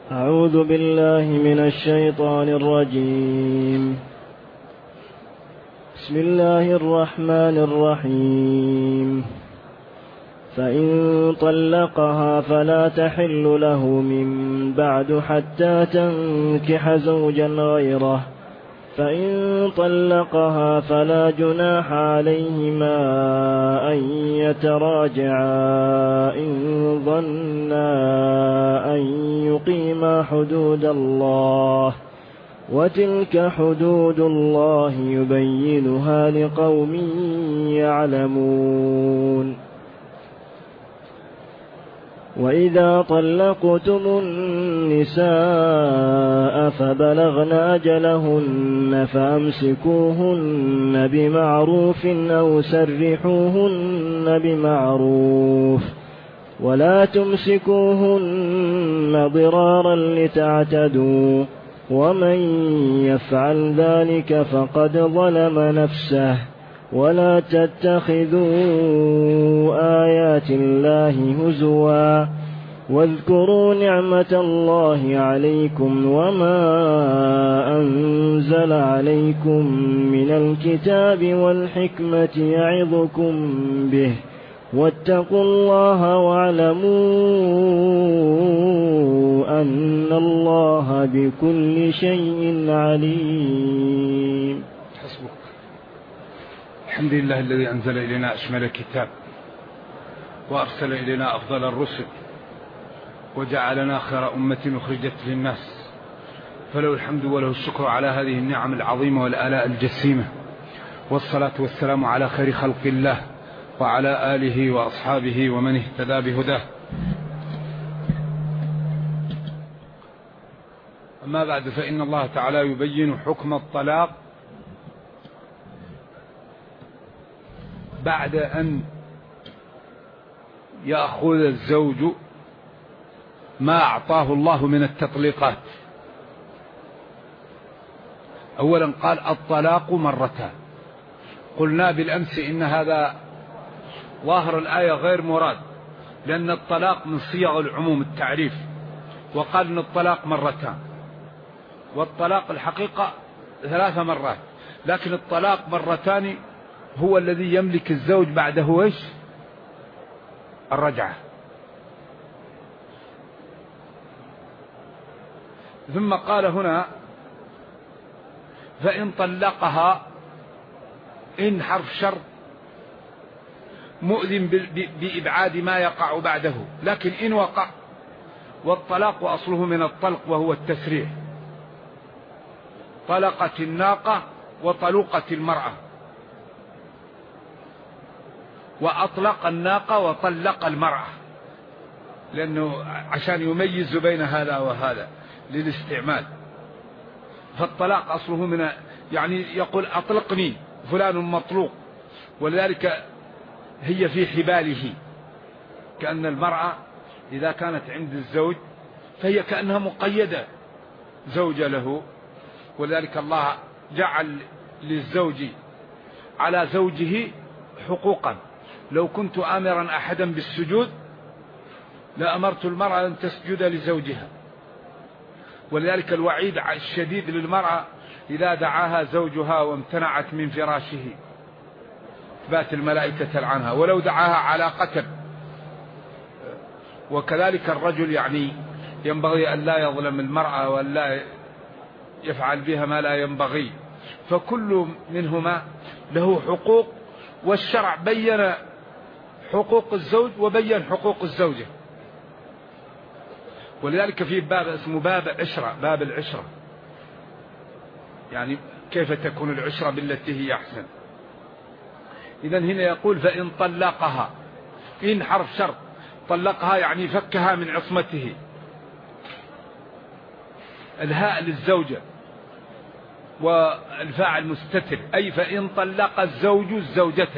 أعوذ بالله من الشيطان الرجيم. بسم الله الرحمن الرحيم. فإن طلقها فلا تحل له من بعد حتى تنكح زوجا غيره، فإن طلقها فلا جناح عليهما أن يتراجعا إن ظنا أن يقيما حدود الله، وتلك حدود الله يبينها لقوم يعلمون. وإذا طلقتم النساء فبلغن أجلهن فأمسكوهن بمعروف أو سرحوهن بمعروف، ولا تمسكوهن ضرارا لتعتدوا، ومن يفعل ذلك فقد ظلم نفسه. ولا تتخذوا آيات الله هزوا، واذكروا نعمة الله عليكم وما أنزل عليكم من الكتاب والحكمة يعظكم به، واتقوا الله واعلموا أن الله بكل شيء عليم. حسبك. الحمد لله الذي أنزل إلينا أشمل الكتاب، وأرسل إلينا أفضل الرسل، وجعلنا خير أمة أخرجت للناس، فله الحمد وله الشكر على هذه النعم العظيمة والآلاء الجسيمة، والصلاة والسلام على خير خلق الله وعلى آله وأصحابه ومن اهتدى بهداه. أما بعد، فإن الله تعالى يبين حكم الطلاق بعد أن يأخذ الزوج ما أعطاه الله من التطليقات. أولا قال الطلاق مرتان. قلنا بالأمس إن هذا ظاهر الآية غير مراد، لأن الطلاق من صيغ العموم التعريف، وقال إن الطلاق مرتان، والطلاق الحقيقة 3 مرات، لكن الطلاق مرتان هو الذي يملك الزوج بعده ايش؟ الرجعة. ثم قال هنا فإن طلقها، إن حرف شرط مؤذن بإبعاد ما يقع بعده، لكن إن وقع، والطلاق أصله من الطلق وهو التسريح. طلقت الناقة وطلقت المرأة، وأطلق الناقة وطلق المرأة، لأنه عشان يميز بين هذا وهذا للاستعمال. فالطلاق أصله من، يعني يقول أطلقني فلان مطلوق، ولذلك هي في حباله، كأن المرأة إذا كانت عند الزوج فهي كأنها مقيدة زوجة له، ولذلك الله جعل للزوج على زوجه حقوقا. لو كنت آمرا أحدا بالسجود لأمرت المرأة أن تسجد لزوجها، ولذلك الوعيد الشديد للمرأة إذا دعاها زوجها وامتنعت من فراشه بات الملائكة تلعنها، ولو دعاها على قتل. وكذلك الرجل يعني ينبغي أن لا يظلم المرأة وأن لا يفعل بها ما لا ينبغي، فكل منهما له حقوق، والشرع بين حقوق الزوج وبين حقوق الزوجة. ولذلك في باب اسمه باب عشرة، باب العشرة، يعني كيف تكون العشرة بالتي هي أحسن. إذن هنا يقول فإن طلقها، إن حرف شرط، طلقها يعني فكها من عصمته. الهاء للزوجة والفاعل مستتر، أي فإن طلق الزوج الزوجة،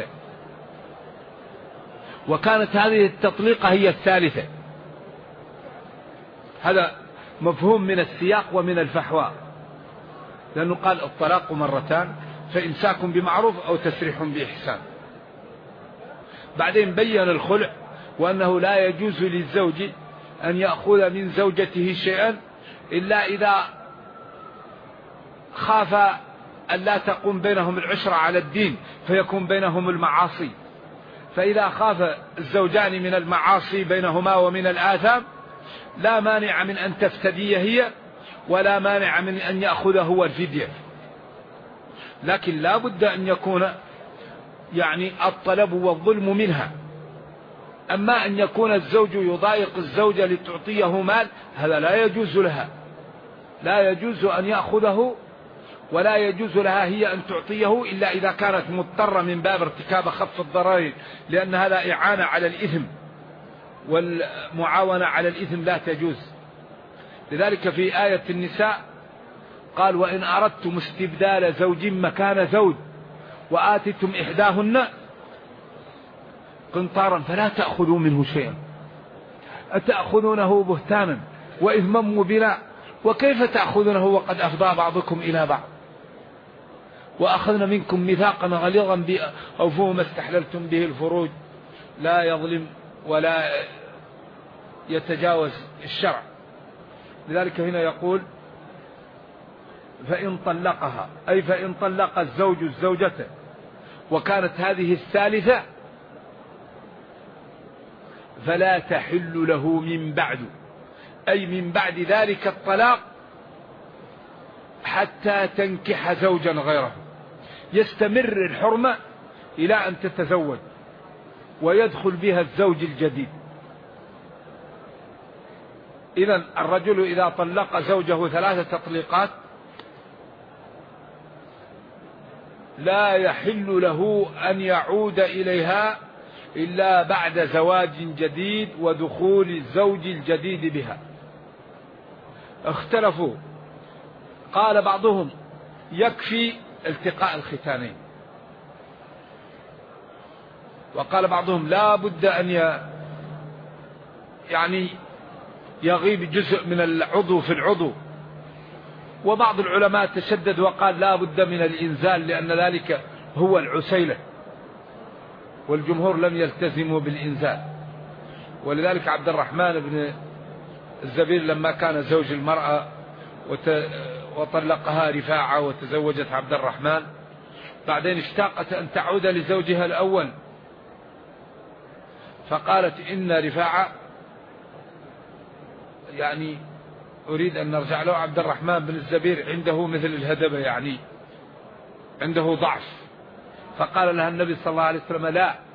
وكانت هذه التطليقة هي الثالثة. هذا مفهوم من السياق ومن الفحواء، لأنه قال الطلاق مرتان، فإمساك بمعروف أو تسريح بإحسان. بعدين بين الخلع، وأنه لا يجوز للزوج أن يأخذ من زوجته شيئا إلا إذا خاف أن لا تقوم بينهم العشرة على الدين فيكون بينهم المعاصي. فإذا خاف الزوجان من المعاصي بينهما ومن الآثام لا مانع من أن تفتدي هي ولا مانع من أن يأخذ هو الفدية، لكن لا بد أن يكون يعني الطلب والظلم منها. أما أن يكون الزوج يضايق الزوجة لتعطيه مال هذا لا يجوز لها، لا يجوز أن يأخذه ولا يجوز لها هي أن تعطيه إلا إذا كانت مضطرة من باب ارتكاب خف الضررين، لأن هذا إعانة على الإثم، والمعاونة على الإثم لا تجوز. لذلك في آية النساء قال وإن أردتم استبدال زوج مكان زوج وآتتم إحداهن قنطارا فلا تأخذوا منه شيئا أتأخذونه بهتانا وإثما مبينا وكيف تأخذونه وقد أفضى بعضكم إلى بعض وأخذنا منكم ميثاقا غليظا أوفوا ما استحللتم به الفروج لا يظلم ولا يتجاوز الشرع. لذلك هنا يقول فإن طلقها أي فإن طلق الزوج الزوجة وكانت هذه الثالثة فلا تحل له من بعد، أي من بعد ذلك الطلاق حتى تنكح زوجا غيره، يستمر الحرمة إلى أن تتزوج ويدخل بها الزوج الجديد. إذن الرجل إذا طلق زوجه 3 تطليقات لا يحل له أن يعود إليها إلا بعد زواج جديد ودخول الزوج الجديد بها. اختلفوا، قال بعضهم يكفي التقاء الختانين، وقال بعضهم لا بد أن يعني يغيب جزء من العضو في العضو، وبعض العلماء تشدد وقال لا بد من الإنزال لأن ذلك هو العسيلة، والجمهور لم يلتزموا بالإنزال. ولذلك عبد الرحمن بن الزبير لما كان زوج المرأة وطلقها رفاعة وتزوجت عبد الرحمن بعدين اشتاقت أن تعود لزوجها الأول فقالت إن رفاعة يعني أريد أن نرجع له. عبد الرحمن بن الزبير عنده مثل الهدبة يعني عنده ضعف، فقال لها النبي صلى الله عليه وسلم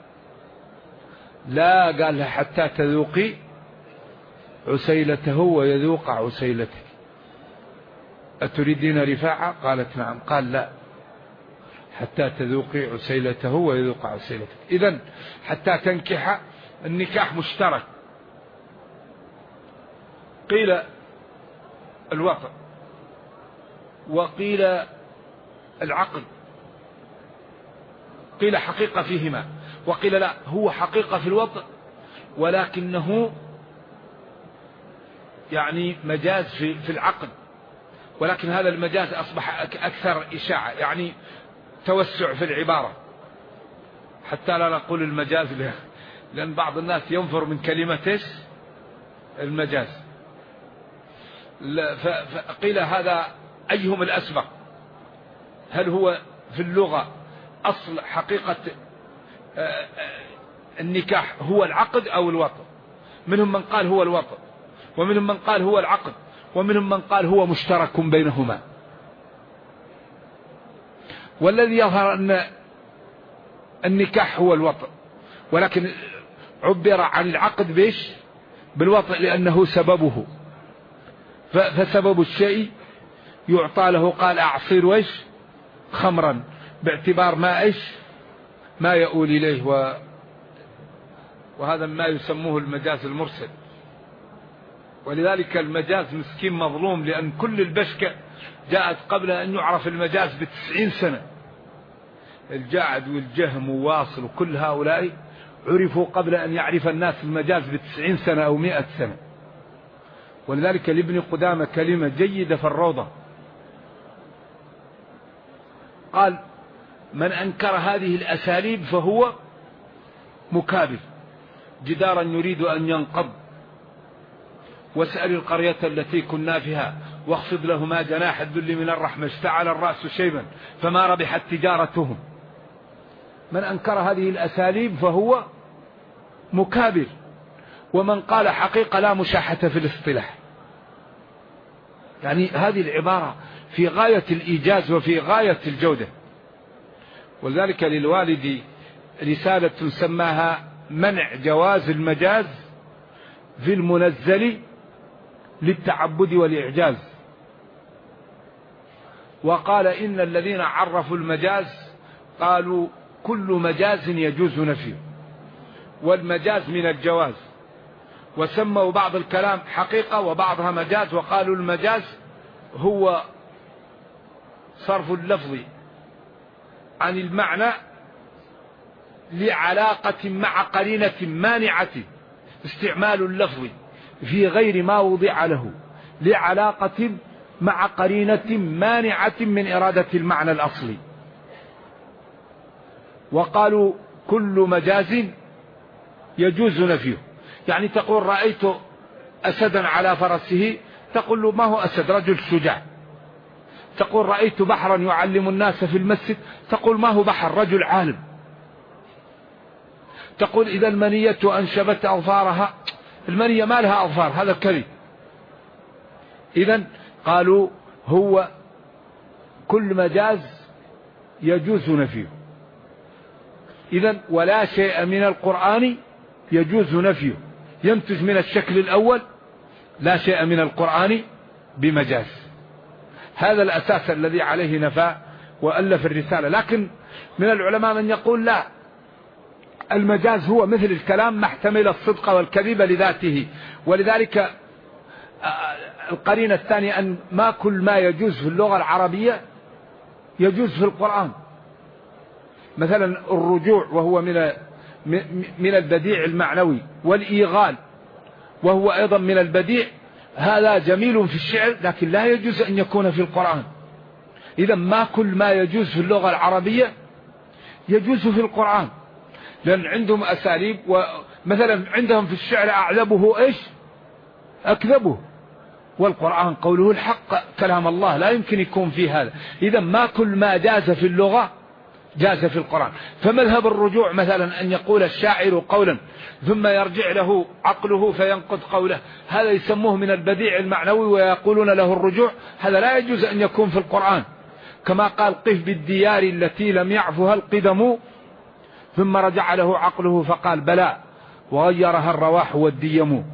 لا قال لها حتى تذوقي عسيلته ويذوق عسيلتك، أتريدين رفاعة؟ قالت نعم. قال لا حتى تذوقي عسيلته ويذوق عسيلتك. إذن حتى تنكح النكاح مشترك. قيل الوطء وقيل العقد، قيل حقيقة فيهما وقيل لا هو حقيقة في الوطء ولكنه يعني مجاز في العقد، ولكن هذا المجاز أصبح أكثر إشاعة يعني توسع في العبارة حتى لا نقول المجاز له، لأن بعض الناس ينفر من كلمة المجاز. فقيل هذا أيهم الأسبق، هل هو في اللغة أصل حقيقة النكاح هو العقد أو الوطء؟ منهم من قال هو الوطء ومنهم من قال هو العقد ومنهم من قال هو مشترك بينهما. والذي يظهر أن النكاح هو الوطء، ولكن عبر عن العقد بيش بالوطء لأنه سببه، فسبب الشيء يعطى له. قال أعصير ويش خمرا باعتبار ما يؤول إليه، وهذا ما يسموه المجاز المرسل. ولذلك المجاز مسكين مظلوم، لأن كل البشكة جاءت قبل أن يعرف المجاز ب90 سنة. الجعد والجهم وواصل وكل هؤلاء عرفوا قبل أن يعرف الناس المجاز ب90 سنة أو 100 سنة. ولذلك لابن قدامة كلمة جيدة في الروضة، قال من أنكر هذه الأساليب فهو مكابر جدارا يريد أن ينقض، واسأل القرية التي كنا فيها واخفض لهما جناح الذل من الرحمة اشتعل الرأس شيبا فما ربحت تجارتهم. من أنكر هذه الأساليب فهو مكابر، ومن قال حقيقة لا مشاحة في الاصطلاح. يعني هذه العبارة في غاية الإيجاز وفي غاية الجودة. ولذلك للوالد رسالة سماها منع جواز المجاز في المنزل للتعبد والإعجاز. وقال إن الذين عرفوا المجاز قالوا كل مجاز يجوز نفيه، والمجاز من الجواز، وسموا بعض الكلام حقيقة وبعضها مجاز، وقالوا المجاز هو صرف اللفظ عن المعنى لعلاقة مع قرينة مانعة، استعمال اللفظ في غير ما وضع له لعلاقة مع قرينة مانعة من إرادة المعنى الأصلي. وقالوا كل مجاز يجوز نفيه. يعني تقول رأيت أسدا على فرسه، تقول له ما هو أسد، رجل شجاع. تقول رأيت بحرا يعلم الناس في المسجد، تقول ما هو بحر، رجل عالم. تقول إذا المنية أنشبت أظفارها، المنية ما لها أظفار، هذا كذب. إذن قالوا هو كل مجاز يجوز نفيه. إذن ولا شيء من القرآن يجوز نفيه، ينتج من الشكل الأول لا شيء من القرآن بمجاز. هذا الأساس الذي عليه نفى وألف الرسالة. لكن من العلماء من يقول لا، المجاز هو مثل الكلام محتمل الصدق والكذب لذاته. ولذلك القرينة الثانية أن ما كل ما يجوز في اللغة العربية يجوز في القرآن. مثلا الرجوع وهو من البديع المعنوي، والإيغال وهو أيضا من البديع، هذا جميل في الشعر لكن لا يجوز أن يكون في القرآن. إذا ما كل ما يجوز في اللغة العربية يجوز في القرآن، لأن عندهم أساليب. ومثلا عندهم في الشعر أعذبه إيش؟ أكذبه. والقرآن قوله الحق كلام الله، لا يمكن يكون فيه هذا. إذا ما كل ما جاز في اللغة جاز في القرآن. فمذهب الرجوع مثلا أن يقول الشاعر قولا ثم يرجع له عقله فينقض قوله، هذا يسموه من البديع المعنوي ويقولون له الرجوع. هذا لا يجوز أن يكون في القرآن. كما قال قف بالديار التي لم يعفها القدم، ثم رجع له عقله فقال بلى وغيرها الرواح والديم.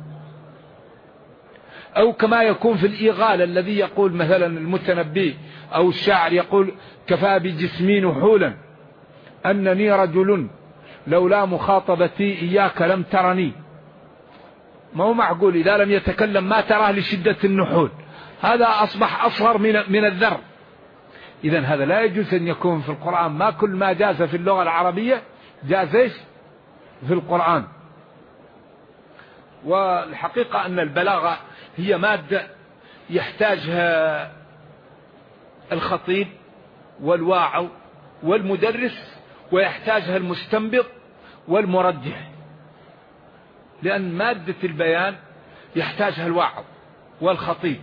أو كما يكون في الإيغال الذي يقول مثلا المتنبي أو الشاعر يقول كفى بجسمي نحولا أنني رجل لولا مخاطبتي إياك لم ترني. ما هو معقول إذا لم يتكلم ما تراه لشدة النحول، هذا أصبح أصغر من الذر. إذن هذا لا يجوز أن يكون في القرآن. ما كل ما جاز في اللغة العربية جاز في القرآن. والحقيقة أن البلاغة هي مادة يحتاجها الخطيب والواعظ والمدرس، ويحتاجها المستنبط والمرجح. لأن مادة البيان يحتاجها الواعظ والخطيب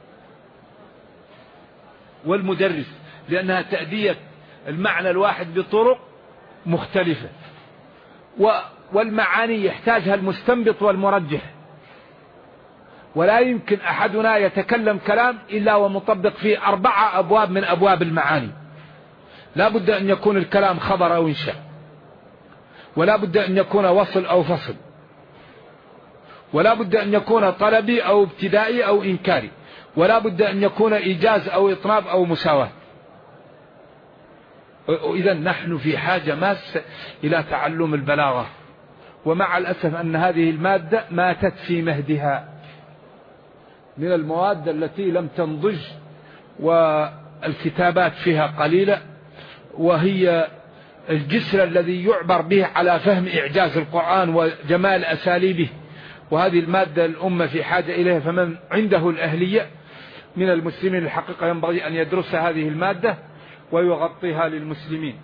والمدرس، لأنها تأدية المعنى الواحد بطرق مختلفة. والمعاني يحتاجها المستنبط والمرجح. ولا يمكن أحدنا يتكلم كلام إلا ومطبق فيه 4 أبواب من أبواب المعاني. لا بد أن يكون الكلام خبر أو إنشاء، ولا بد أن يكون وصل أو فصل، ولا بد أن يكون طلبي أو ابتدائي أو إنكاري، ولا بد أن يكون إيجاز أو إطناب أو مساواة. إذا نحن في حاجة ماسة إلى تعلم البلاغة. ومع الأسف أن هذه المادة ماتت في مهدها، من المواد التي لم تنضج والكتابات فيها قليلة، وهي الجسر الذي يعبر به على فهم إعجاز القرآن وجمال أساليبه. وهذه المادة الأمة في حاجة إليها. فمن عنده الأهلية من المسلمين الحقيقة ينبغي أن يدرس هذه المادة ويغطيها للمسلمين.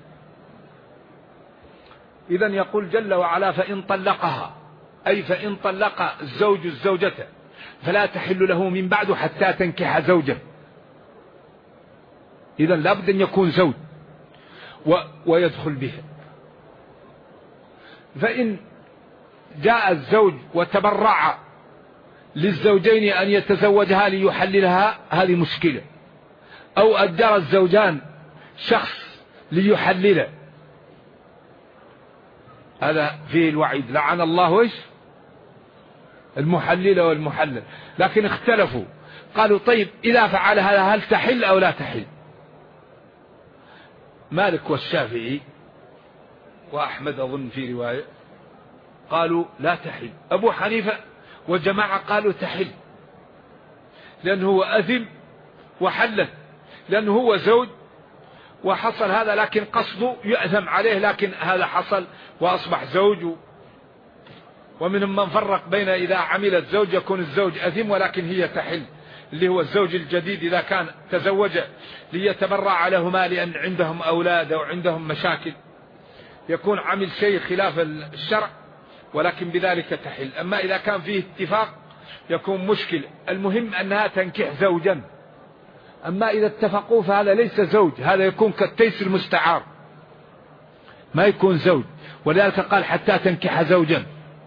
إذن يقول جل وعلا فإن طلقها، أي فإن طلق الزوج الزوجة فلا تحل له من بعد حتى تنكح زوجا. إذا لابد أن يكون زوج ويدخل بها. فإن جاء الزوج وتبرع للزوجين أن يتزوجها ليحللها هذه مشكلة، أو أجر الزوجان شخص ليحلله، هذا فيه الوعيد. لعن الله إيش؟ المحلل والمحلل. لكن اختلفوا، قالوا طيب إذا فعل هذا هل تحل أو لا تحل؟ مالك والشافعي وأحمد أظن في رواية قالوا لا تحل. أبو حنيفة وجماعة قالوا تحل، لأنه هو أثم وحلل، لأنه هو زوج وحصل هذا، لكن قصده يأثم عليه، لكن هذا حصل وأصبح زوج. ومنهم من فرق بين إذا عمل الزوج يكون الزوج أثم ولكن هي تحل، اللي هو الزوج الجديد إذا كان تزوج ليتبرع لهما لأن عندهم أولاد أو عندهم مشاكل يكون عمل شيء خلاف الشرع، ولكن بذلك تحل. أما إذا كان فيه اتفاق يكون مشكل. المهم أنها تنكح زوجا. أما إذا اتفقوا فهذا ليس زوج، هذا يكون كالتيس المستعار، ما يكون زوج. ولذلك قال حتى تنكح زوجا.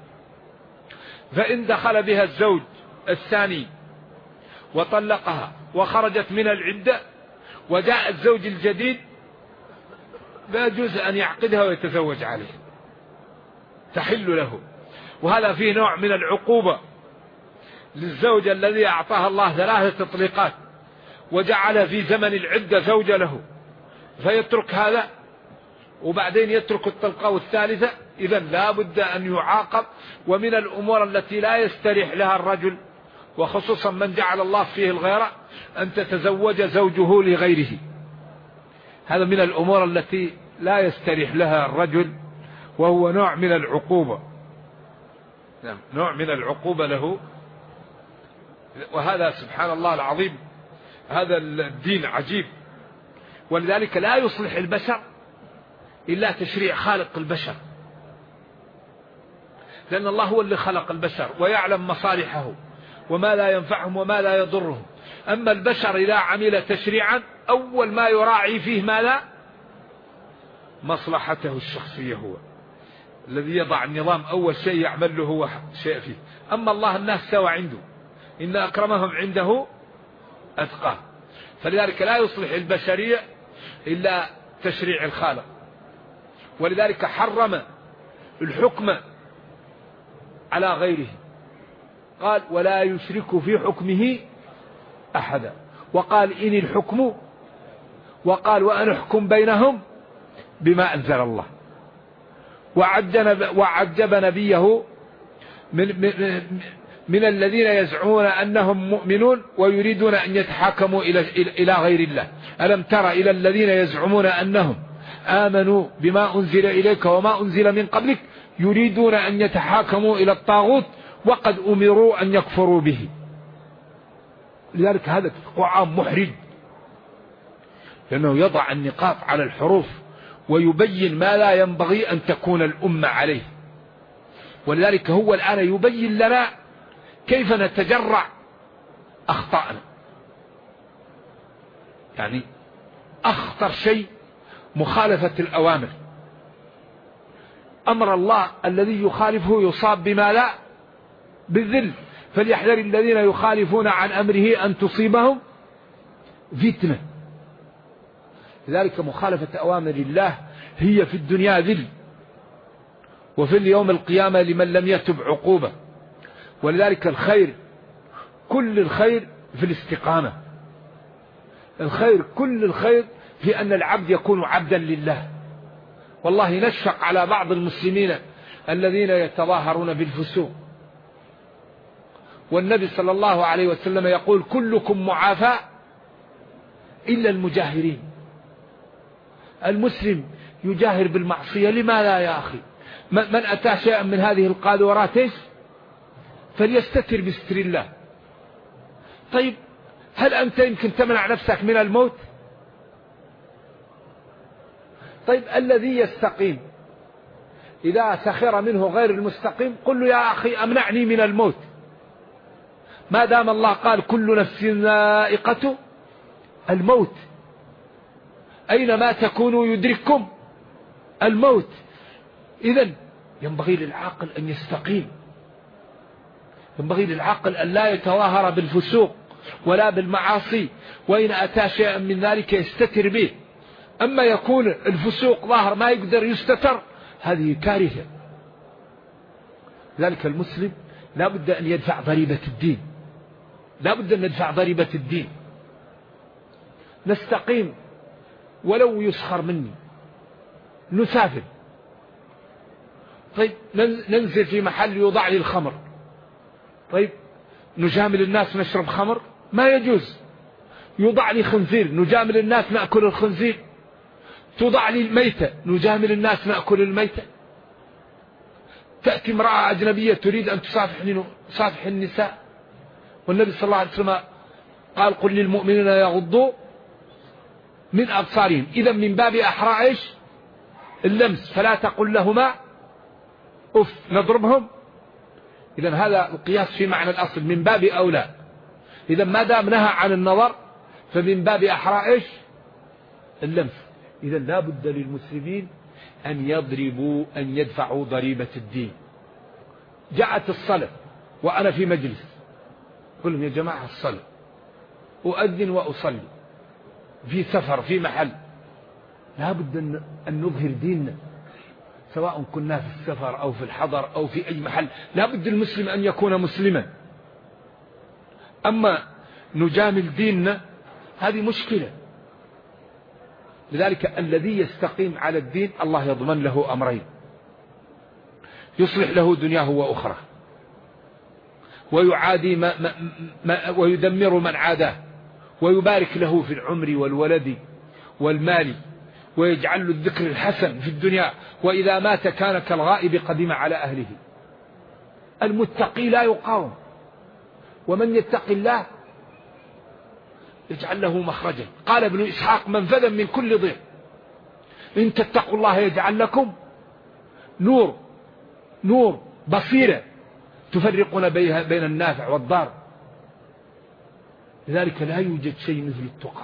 فإن دخل بها الزوج الثاني وطلقها وخرجت من العدة وجاء الزوج الجديد لا يجوز أن يعقدها ويتزوج عليه، تحل له. وهذا فيه نوع من العقوبة للزوج الذي أعطاها الله 3 تطليقات وجعل في زمن العدة زوجة له، فيترك هذا وبعدين يترك الطلقة الثالثة. إذا لا بد أن يعاقب. ومن الأمور التي لا يستريح لها الرجل، وخصوصا من جعل الله فيه الغيرة، أن تتزوج زوجه لغيره. هذا من الأمور التي لا يستريح لها الرجل، وهو نوع من العقوبة، نوع من العقوبة له. وهذا سبحان الله العظيم، هذا الدين عجيب. ولذلك لا يصلح البشر إلا تشريع خالق البشر، لأن الله هو اللي خلق البشر ويعلم مصالحه وما لا ينفعهم وما لا يضرهم. أما البشر إذا عمل تشريعا أول ما يراعي فيه ما لا مصلحته الشخصية، هو الذي يضع النظام، أول شيء يعمل له هو شيء فيه. أما الله الناس سوى عنده، إن أكرمهم عنده أتقاه. فلذلك لا يصلح البشرية إلا تشريع الخالق. ولذلك حرم الحكم على غيره، قال ولا يشرك في حكمه أحدا. وقال إن الحكم، وقال وأن أحكم بينهم بما أنزل الله. وعجب نبيه من الذين يزعمون أنهم مؤمنون ويريدون أن يتحاكموا إلى غير الله. ألم تر إلى الذين يزعمون أنهم آمنوا بما أنزل إليك وما أنزل من قبلك يريدون أن يتحاكموا إلى الطاغوت وقد أمروا أن يكفروا به. لذلك هذا قرآن محرج، لأنه يضع النقاط على الحروف ويبين ما لا ينبغي أن تكون الأمة عليه. ولذلك هو الآن يبين لنا كيف نتجرع أخطأنا. يعني أخطر شيء مخالفة الأوامر. أمر الله الذي يخالفه يصاب بما لا بالذل. فليحذر الذين يخالفون عن أمره أن تصيبهم فتنة. لذلك مخالفة أوامر الله هي في الدنيا ذل، وفي اليوم القيامة لمن لم يتب عقوبة. ولذلك الخير، كل الخير في الاستقامة. الخير كل الخير في أن العبد يكون عبدا لله. والله نشفق على بعض المسلمين الذين يتظاهرون بالفسوق. والنبي صلى الله عليه وسلم يقول كلكم معافى إلا المجاهرين. المسلم يجاهر بالمعصية، لما لا يا أخي؟ من أتى شيئا من هذه القاذورات فليستتر بستر الله. طيب هل أنت يمكن تمنع نفسك من الموت؟ طيب الذي يستقيم إذا سخر منه غير المستقيم قل له يا أخي أمنعني من الموت. ما دام الله قال كل نفس ذائقة الموت، أينما تكونوا يدرككم الموت. إذن ينبغي للعاقل أن يستقيم، ينبغي للعاقل أن لا يتواهر بالفسوق ولا بالمعاصي، وإن أتى شيئا من ذلك يستتر به. أما يكون الفسوق ظاهر ما يقدر يستتر، هذه كارثة. ذلك المسلم لا بد أن يدفع ضريبة الدين، لا بد أن ندفع ضريبة الدين، نستقيم ولو يسخر مني، نسافر. طيب ننزل في محل يوضع لي الخمر، طيب نجامل الناس نشرب خمر؟ ما يجوز. يوضع لي خنزير، نجامل الناس نأكل الخنزير؟ توضع لي الميتة، نجامل الناس نأكل الميتة؟ تأتي امرأة أجنبية تريد أن تصافح النساء، والنبي صلى الله عليه وسلم قال قل للمؤمنين يغضوا من أبصارهم. إذا من باب أحرى إيش؟ اللمس، فلا تقل لهما أف نضربهم. إذا هذا القياس في معنى الأصل من باب أولى. إذا ما دام نهى عن النظر فمن باب أحرى إيش؟ اللمس. إذا لا بد للمسلمين أن يدفعوا ضريبة الدين. جاءت الصلاة وأنا في مجلس، قل لهم يا جماعة الصلاة، أؤذن وأصلي في سفر في محل، لا بد أن نظهر ديننا، سواء كنا في السفر أو في الحضر أو في أي محل. لا بد المسلم أن يكون مسلما. أما نجامل ديننا هذه مشكلة. لذلك الذي يستقيم على الدين الله يضمن له أمرين: يصلح له دنياه وأخرى، ويعادي ويدمر من عاداه، ويبارك له في العمر والولد والمال، ويجعل له الذكر الحسن في الدنيا، وإذا مات كان كالغائب قدم على أهله. المتقي لا يقاوم، ومن يتق الله يجعل له مخرجا. قال ابن إسحاق: منفذا من كل ضيق. إن تتقوا الله يجعل لكم نور بصيرة تفرقون بين النافع والضار. لذلك لا يوجد شيء مثل التقى،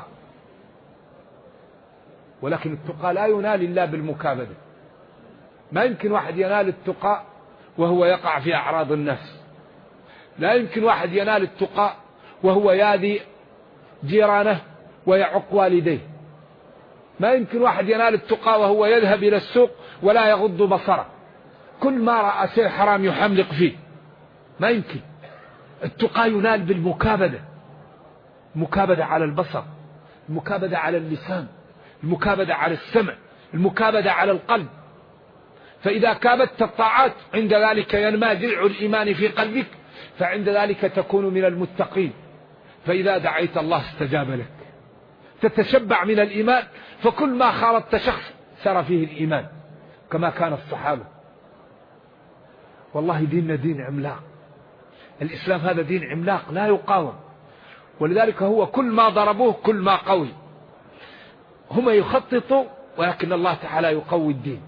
ولكن التقى لا ينال إلا بالمكابدة. ما يمكن واحد ينال التقى وهو يقع في أعراض الناس، لا يمكن واحد ينال التقى وهو ياذي جيرانه ويعق والديه، ما يمكن واحد ينال التقى وهو يذهب إلى السوق ولا يغض بصره، كل ما رأى شيء حرام يحملق فيه، ما يمكن. التقى ينال بالمكابدة، المكابدة على البصر، المكابدة على اللسان، المكابدة على السمع، المكابدة على القلب. فإذا كابدت الطاعات عند ذلك ينمى جذع الإيمان في قلبك، فعند ذلك تكون من المتقين. فإذا دعيت الله استجاب لك، تتشبع من الإيمان، فكل ما خالطت شخص سر فيه الإيمان كما كان الصحابة. والله ديننا دين عملاق، الإسلام هذا دين عملاق لا يقاوم، ولذلك هو كل ما ضربوه كل ما قوي. هم يخططوا ولكن الله تعالى يقوي الدين،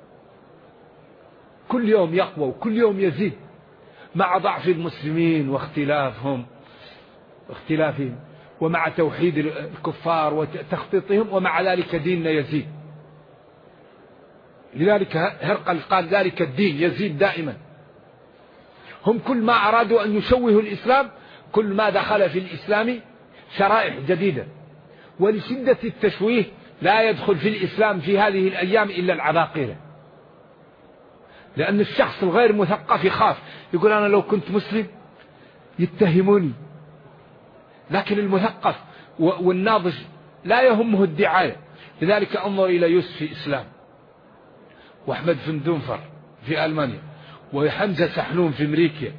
كل يوم يقوى وكل يوم يزيد مع ضعف المسلمين واختلافهم ومع توحيد الكفار وتخطيطهم، ومع ذلك ديننا يزيد. لذلك هرقل قال ذلك الدين يزيد دائما. هم كل ما أرادوا أن يشوهوا الإسلام كل ما دخل في الإسلام شرائح جديدة، ولشدة التشويه لا يدخل في الإسلام في هذه الأيام إلا العباقرة، لأن الشخص الغير مثقف يخاف، يقول أنا لو كنت مسلم يتهموني. لكن المثقف والناضج لا يهمه الدعاية. لذلك انظر إلى يوسف في إسلام، وأحمد فندونفر في ألمانيا، وحمزة سحنون في أمريكا،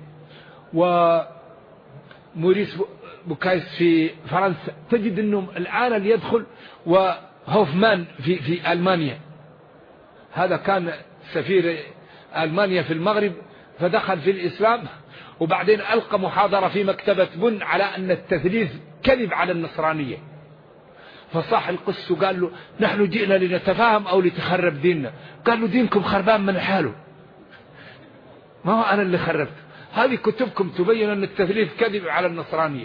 وموريس بوكايس في فرنسا. تجد أنهم الآن اللي يدخل، وهوفمان في ألمانيا، هذا كان سفير ألمانيا في المغرب فدخل في الإسلام، وبعدين ألقى محاضرة في مكتبة بن على أن التثليث كذب على النصرانية. فصاح القس وقال له نحن جئنا لنتفاهم أو لتخرب ديننا. قال له دينكم خربان من حاله، ما هو أنا اللي خربت، هذه كتبكم تبين أن التثليث كذب على النصرانية.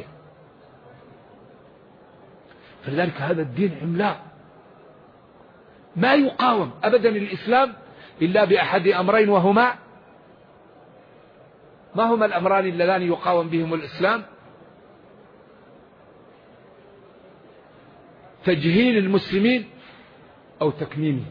فلذلك هذا الدين عملاق ما يقاوم أبدا الإسلام إلا بأحد أمرين، وهما ما هما الأمران اللذان يقاوم بهم الإسلام؟ تجهيل المسلمين أو تكميمهم.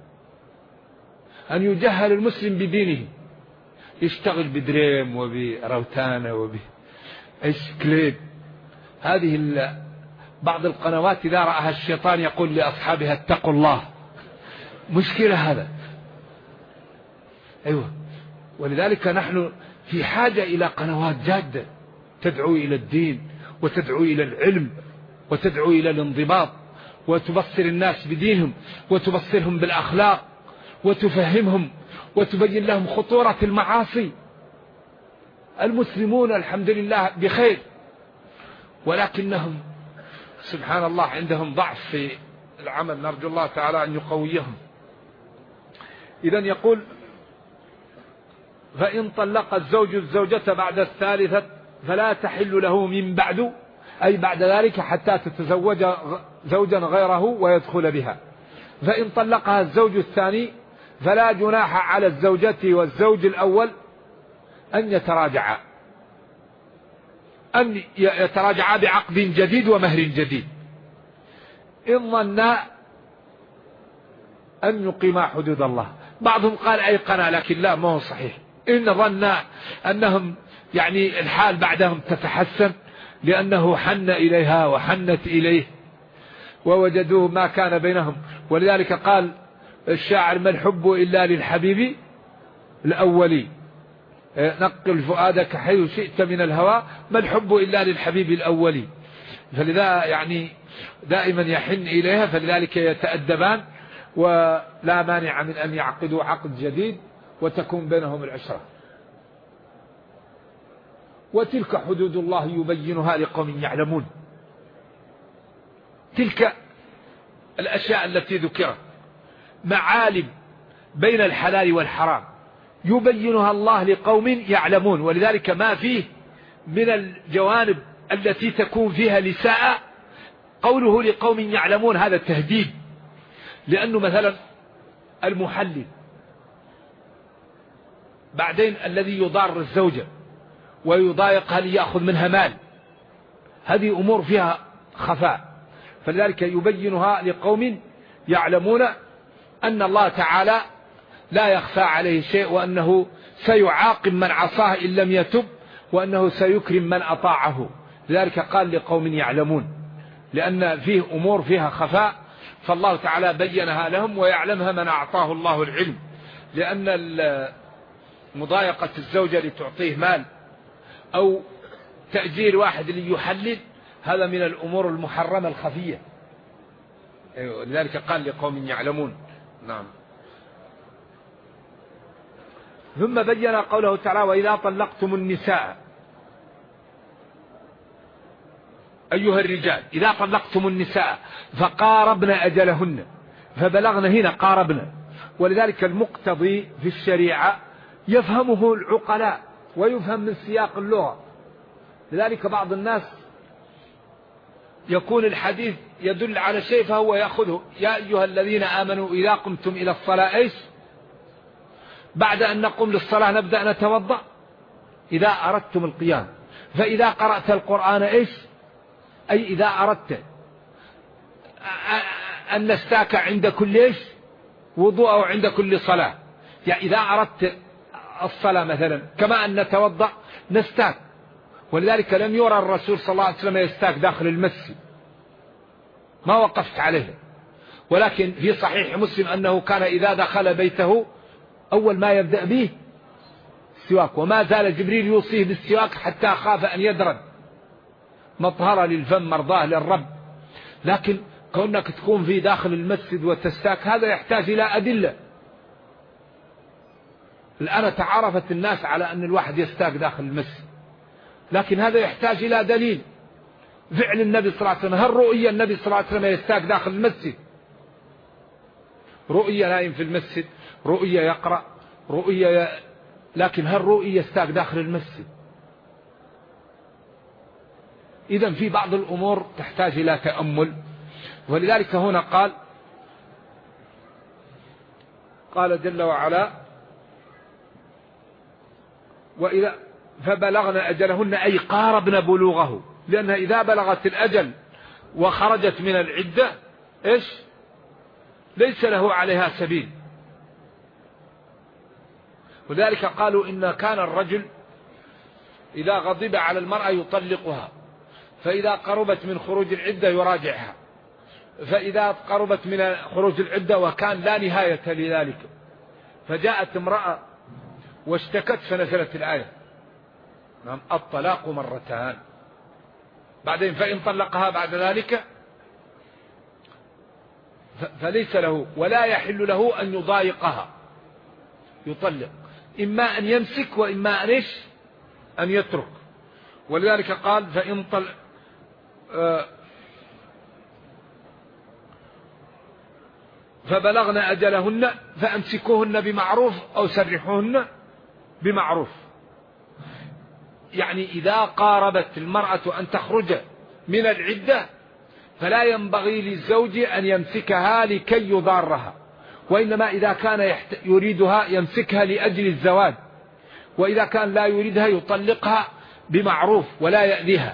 أن يجهل المسلم بدينه، يشتغل بدريم وبروتانة وبإشكليد. هذه بعض القنوات إذا رأها الشيطان يقول لأصحابها اتقوا الله. مشكلة هذا. أيوة. ولذلك نحن في حاجة إلى قنوات جادة تدعو إلى الدين وتدعو إلى العلم وتدعو إلى الانضباط، وتبصر الناس بدينهم وتبصرهم بالأخلاق وتفهمهم وتبين لهم خطورة المعاصي. المسلمون الحمد لله بخير، ولكنهم سبحان الله عندهم ضعف في العمل، نرجو الله تعالى أن يقويهم. إذن يقول فإن طلق الزوج الزوجة بعد الثالثة فلا تحل له من بعد، أي بعد ذلك حتى تتزوج زوجا غيره ويدخل بها. فإن طلقها الزوج الثاني فلا جناح على الزوجة والزوج الأول أن يتراجعا بعقد جديد ومهر جديد إن ظنا أن يقيما حدود الله. بعضهم قال أيقنا، لكن لا، ما هو صحيح. إن ظنا أنهم يعني الحال بعدهم تتحسن لأنه حن إليها وحنت إليه ووجدوا ما كان بينهم. ولذلك قال الشاعر ما الحب إلا للحبيب الأولي، نقل فؤادك حيث شئت من الهوى، ما الحب إلا للحبيب الأولي. فلذا يعني دائما يحن إليها، فلذلك يتأدبان ولا مانع من أن يعقدوا عقد جديد وتكون بينهم العشرة. وتلك حدود الله يبينها لقوم يعلمون. تلك الأشياء التي ذكرت معالم بين الحلال والحرام يبينها الله لقوم يعلمون. ولذلك ما فيه من الجوانب التي تكون فيها لساء قوله لقوم يعلمون هذا تهديد. لأنه مثلا المحلل بعدين الذي يضار الزوجة ويضايقها ليأخذ منها مال، هذه أمور فيها خفاء. فلذلك يبينها لقوم يعلمون أن الله تعالى لا يخفى عليه شيء، وأنه سيعاقب من عصاه إن لم يتب، وأنه سيكرم من أطاعه. لذلك قال لقوم يعلمون، لأن فيه أمور فيها خفاء فالله تعالى بينها لهم ويعلمها من أعطاه الله العلم. لأن مضايقة الزوجة لتعطيه مال أو تأجير واحد ليحلل هذا من الأمور المحرمة الخفية. لذلك قال لقوم يعلمون. نعم. ثم بين قوله تعالى وإذا طلقتم النساء أيها الرجال إذا طلقتم النساء فقاربن أجلهن، فبلغن هنا قاربن. ولذلك المقتضي في الشريعة يفهمه العقلاء ويفهم من سياق اللغة. لذلك بعض الناس يكون الحديث يدل على شيء فهو يأخذه. يا أيها الذين آمنوا إذا قمتم إلى الصلاة إيش؟ بعد أن نقوم للصلاة نبدأ نتوضأ إذا أردتم القيام. فإذا قرأت القرآن إيش؟ أي إذا أردت أن نستاك عند كل إيش؟ وضوء أو عند كل صلاة. يعني إذا أردت الصلاة مثلا كما أن نتوضأ نستاك. ولذلك لم يرى الرسول صلى الله عليه وسلم يستاك داخل المسجد، ما وقفت عليه. ولكن في صحيح مسلم أنه كان إذا دخل بيته أول ما يبدأ به السواك، وما زال جبريل يوصيه بالسواك حتى خاف أن يدرد، مطهرة للفم مرضاه للرب. لكن كونك تكون في داخل المسجد وتستاك هذا يحتاج إلى أدلة. الآن تعرفت الناس على أن الواحد يستاك داخل المسجد، لكن هذا يحتاج إلى دليل. فعل النبي صلى الله عليه وسلم، هل رؤية النبي صلى الله عليه وسلم يستاك داخل المسجد؟ رؤية نائم في المسجد، رؤية يقرأ، رؤية لكن هالرؤية يستاق داخل المسجد. إذن في بعض الأمور تحتاج إلى تأمل. ولذلك هنا قال جل وعلا وإذا فبلغن أجلهن أي قاربن بلوغه، لأنها إذا بلغت الأجل وخرجت من العدة ليس له عليها سبيل. ولذلك قالوا إن كان الرجل إذا غضب على المرأة يطلقها، فإذا قربت من خروج العدة يراجعها، فإذا قربت من خروج العدة وكان لا نهاية لذلك فجاءت امرأة واشتكت فنزلت الآية الطلاق مرتان. بعدين فإن طلقها بعد ذلك فليس له ولا يحل له أن يضايقها، يطلق، إما أن يمسك وإما أن يترك. ولذلك قال فإن فبلغن أجلهن فأمسكوهن بمعروف أو سرحوهن بمعروف. يعني إذا قاربت المرأة أن تخرج من العدة فلا ينبغي للزوج أن يمسكها لكي يضارها، وإنما إذا كان يريدها يمسكها لأجل الزواج، وإذا كان لا يريدها يطلقها بمعروف ولا يأذيها.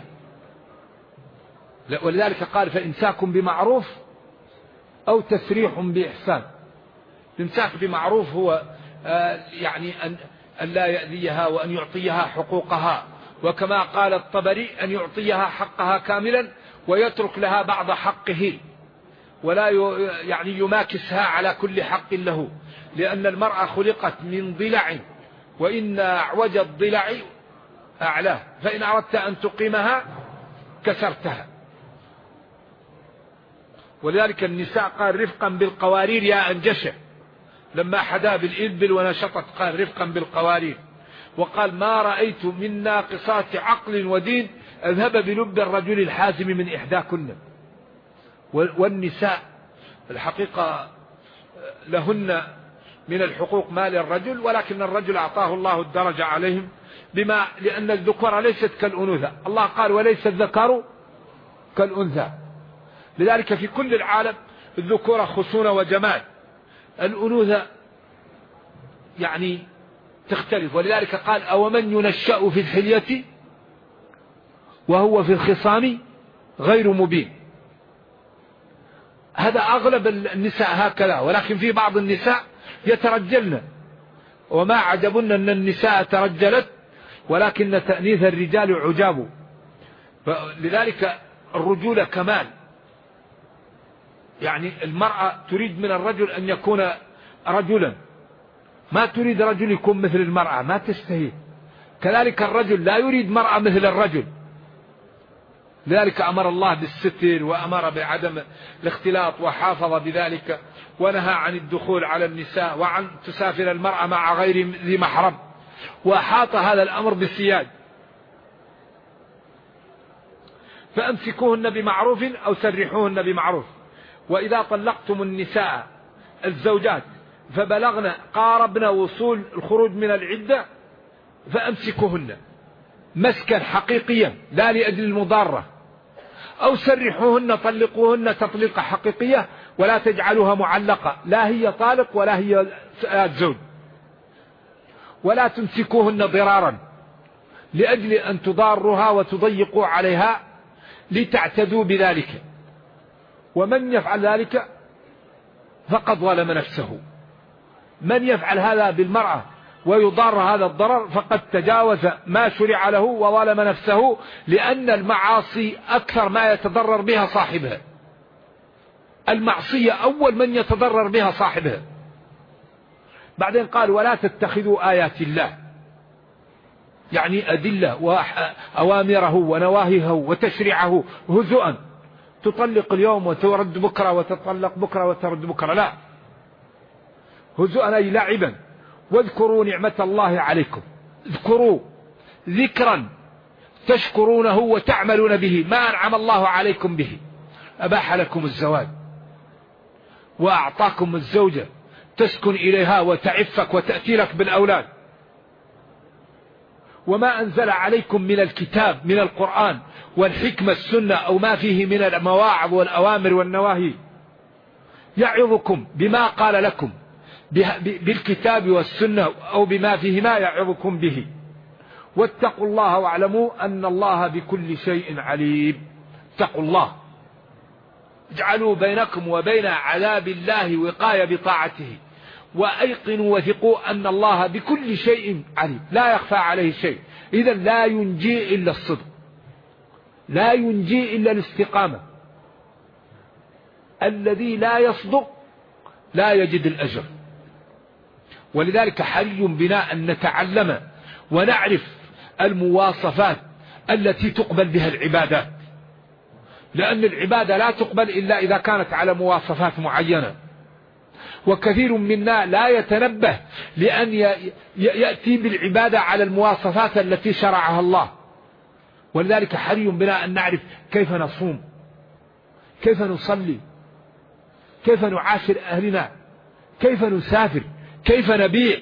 ولذلك قال فإمساك بمعروف أو تسريح بإحسان. الإمساك بمعروف هو يعني أن لا يأذيها وأن يعطيها حقوقها، وكما قال الطبري أن يعطيها حقها كاملا ويترك لها بعض حقه، ولا يعني يماكسها على كل حق له، لأن المرأة خلقت من ضلع وإن أعوج الضلع أعلاه، فإن أردت أن تقيمها كسرتها. ولذلك النساء قال رفقا بالقوارير يا أنجشة، لما حدا بالإبل ونشطت قال رفقا بالقوارير. وقال ما رأيت من ناقصات عقل ودين أذهب بلب الرجل الحازم من إحداكن. والنساء الحقيقة لهن من الحقوق ما للرجل، ولكن الرجل أعطاه الله الدرجة عليهم لأن الذكر ليست كالأنوثة. الله قال وليس الذكر كالأنثى. لذلك في كل العالم الذكورة خصونة وجمال، الأنوثة يعني تختلف. ولذلك قال أومن ينشأ في الحلية وهو في الخصام غير مبين. هذا أغلب النساء هكذا، ولكن في بعض النساء يترجلن، وما عجبن أن النساء ترجلت، ولكن تأنيث الرجال عجاب. لذلك الرجولة كمال، يعني المرأة تريد من الرجل أن يكون رجلا، ما تريد رجل يكون مثل المرأة، ما تستهي. كذلك الرجل لا يريد مرأة مثل الرجل. لذلك أمر الله بالستر وأمر بعدم الاختلاط وحافظ بذلك، ونهى عن الدخول على النساء وعن تسافر المرأة مع غير ذي محرم، وأحاط هذا الأمر بالسياج. فأمسكوهن بمعروف أو سرحوهن بمعروف. وإذا طلقتم النساء الزوجات فبلغن قاربن وصول الخروج من العدة فأمسكوهن مسكا حقيقيا لا لأجل المضارة، أو سرحوهن طلقوهن تطليقة حقيقية، ولا تجعلوها معلقة، لا هي طالق ولا هي زوج. ولا تمسكوهن ضرارا لأجل أن تضاروها وتضيقوا عليها لتعتدوا بذلك، ومن يفعل ذلك فقد ظلم نفسه. من يفعل هذا بالمرأة ويضار هذا الضرر فقد تجاوز ما شرع له وظلم نفسه، لأن المعاصي أكثر ما يتضرر بها صاحبها. المعصية أول من يتضرر بها صاحبها. بعدين قال ولا تتخذوا آيات الله، يعني أدلة وأوامره ونواهيه وتشريعه هزؤا، تطلق اليوم وترد بكرة وتطلق بكرة وترد بكرة، لا، هزؤا أي لعبا. واذكروا نعمة الله عليكم، اذكروا ذكرا تشكرونه وتعملون به، ما أنعم الله عليكم به. أباح لكم الزواج وأعطاكم الزوجة تسكن إليها وتعفك وتأتي لك بالأولاد، وما أنزل عليكم من الكتاب من القرآن والحكمة السنة أو ما فيه من المواعظ والأوامر والنواهي، يعظكم بما قال لكم بالكتاب والسنة أو بما فيهما يعظكم به، واتقوا الله واعلموا أن الله بكل شيء عليم. اتقوا الله، اجعلوا بينكم وبين عذاب الله وقاية بطاعته، وأيقنوا وثقوا أن الله بكل شيء عليم، لا يخفى عليه شيء. إذا لا ينجي إلا الصدق، لا ينجي إلا الاستقامة. الذي لا يصدق لا يجد الأجر. ولذلك حري بنا أن نتعلم ونعرف المواصفات التي تقبل بها العبادات، لأن العبادة لا تقبل إلا إذا كانت على مواصفات معينة، وكثير منا لا يتنبه لأن يأتي بالعبادة على المواصفات التي شرعها الله. ولذلك حري بنا أن نعرف كيف نصوم، كيف نصلي، كيف نعاشر أهلنا، كيف نسافر، كيف نبيع.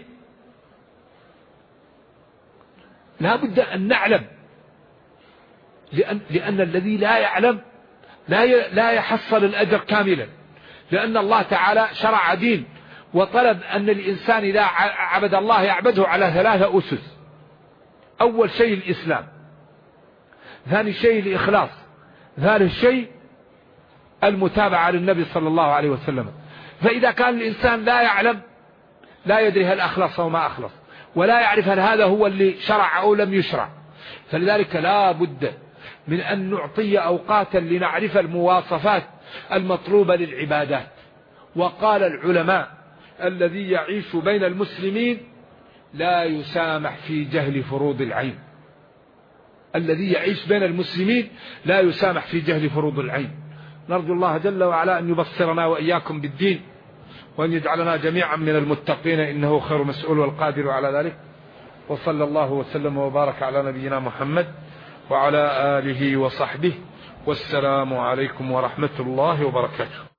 لا بد أن نعلم، لأن الذي لا يعلم لا يحصل الأجر كاملا، لأن الله تعالى شرع دين وطلب أن الإنسان إذا عبد الله يعبده على 3 أسس. أول شيء الإسلام، ثاني شيء الإخلاص، ثالث شيء المتابعة للنبي صلى الله عليه وسلم. فإذا كان الإنسان لا يعلم لا يدري هل أخلص أو ما أخلص، ولا يعرف هل هذا هو اللي شرع أو لم يشرع. فلذلك لا بد من أن نعطي أوقاتا لنعرف المواصفات المطلوبة للعبادات. وقال العلماء: الذي يعيش بين المسلمين لا يسامح في جهل فروض العين. الذي يعيش بين المسلمين لا يسامح في جهل فروض العين. نرجو الله جل وعلا أن يبصرنا وإياكم بالدين، وأن يجعلنا جميعا من المتقين، إنه خير مسؤول والقادر على ذلك. وصلى الله وسلم وبارك على نبينا محمد وعلى آله وصحبه، والسلام عليكم ورحمة الله وبركاته.